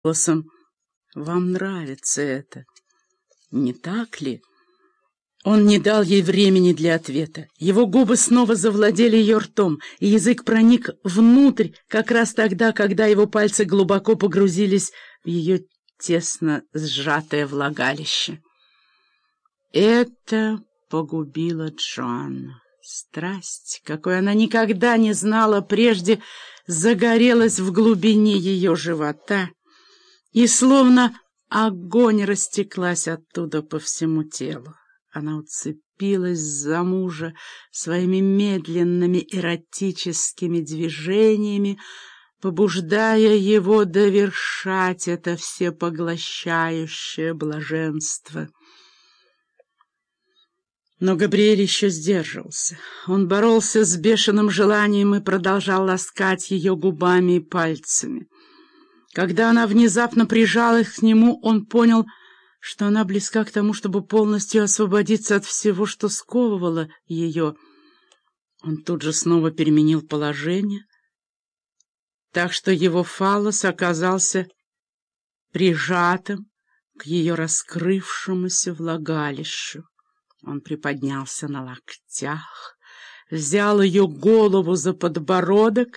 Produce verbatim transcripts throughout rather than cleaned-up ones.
голосом: «Вам нравится это, не так ли?» Он не дал ей времени для ответа. Его губы снова завладели ее ртом, и язык проник внутрь как раз тогда, когда его пальцы глубоко погрузились в ее тесно сжатое влагалище. Это погубило Джоанну. Страсть, какой она никогда не знала прежде, загорелась в глубине ее живота, и словно огонь растеклась оттуда по всему телу. Она уцепилась за мужа своими медленными эротическими движениями, побуждая его довершать это всепоглощающее блаженство. Но Габриэль еще сдерживался. Он боролся с бешеным желанием и продолжал ласкать ее губами и пальцами. Когда она внезапно прижалась к нему, он понял, что она близка к тому, чтобы полностью освободиться от всего, что сковывало ее. Он тут же снова переменил положение, так что его фаллос оказался прижатым к ее раскрывшемуся влагалищу. Он приподнялся на локтях, взял ее голову за подбородок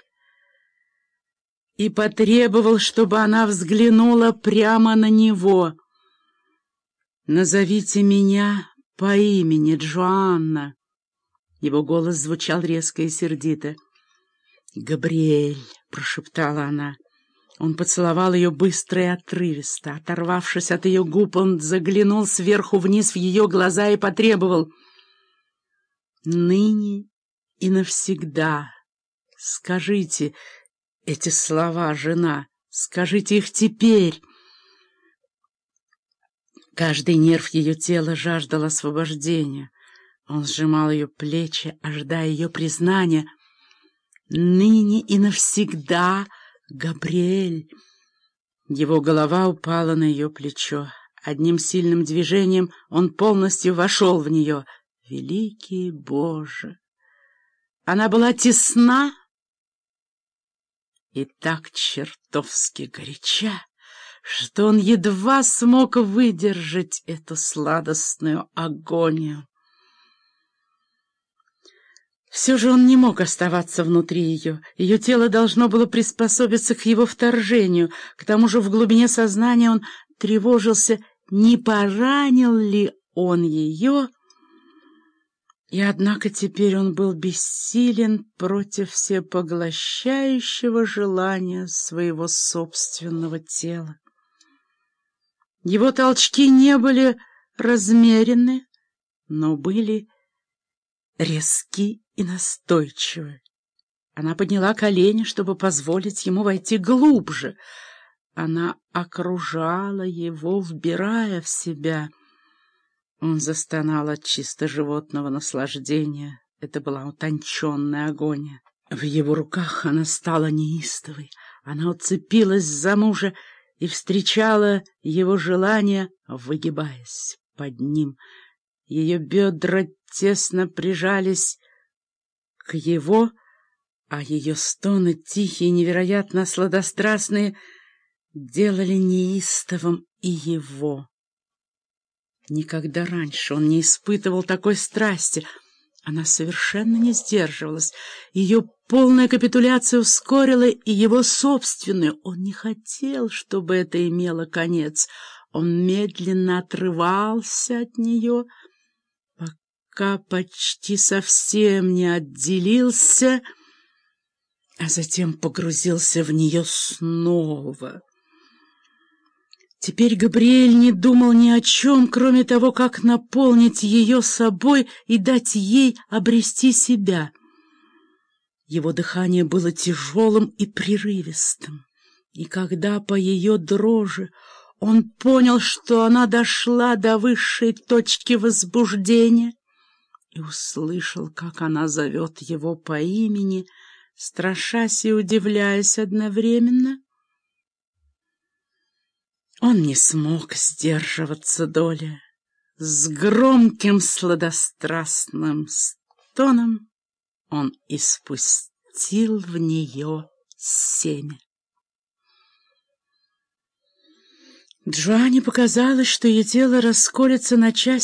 и потребовал, чтобы она взглянула прямо на него. «Назовите меня по имени, Джоанна». Его голос звучал резко и сердито. «Габриэль», — прошептала она. Он поцеловал ее быстро и отрывисто. Оторвавшись от ее губ, он заглянул сверху вниз в ее глаза и потребовал: «Ныне и навсегда скажите эти слова, жена, скажите их теперь». Каждый нерв ее тела жаждал освобождения. Он сжимал ее плечи, ожидая ее признания. «Ныне и навсегда, Габриэль». Его голова упала на ее плечо. Одним сильным движением он полностью вошел в нее. Великий Боже! Она была тесна и так чертовски горяча, что он едва смог выдержать эту сладостную агонию. Все же он не мог оставаться внутри ее. Ее тело должно было приспособиться к его вторжению. К тому же в глубине сознания он тревожился, не поранил ли он ее. И однако теперь он был бессилен против всепоглощающего желания своего собственного тела. Его толчки не были размерены, но были резки и настойчивы. Она подняла колени, чтобы позволить ему войти глубже. Она окружала его, вбирая в себя. Он застонал от чисто животного наслаждения. Это была утонченная агония. В его руках она стала неистовой. Она уцепилась за мужа и встречала его желание, выгибаясь под ним. Ее бедра тесно прижались к его, а ее стоны, тихие, невероятно сладострастные, делали неистовым и его. Никогда раньше он не испытывал такой страсти. Она совершенно не сдерживалась. Ее полная капитуляция ускорила и его собственную. Он не хотел, чтобы это имело конец. Он медленно отрывался от нее, пока почти совсем не отделился, а затем погрузился в нее снова. Теперь Габриэль не думал ни о чем, кроме того, как наполнить ее собой и дать ей обрести себя. Его дыхание было тяжелым и прерывистым, и когда по ее дрожи он понял, что она дошла до высшей точки возбуждения, и услышал, как она зовет его по имени, страшась и удивляясь одновременно, он не смог сдерживаться долее. С громким сладострастным стоном он испустил в нее семя. Джоанне показалось, что ее тело расколется на части.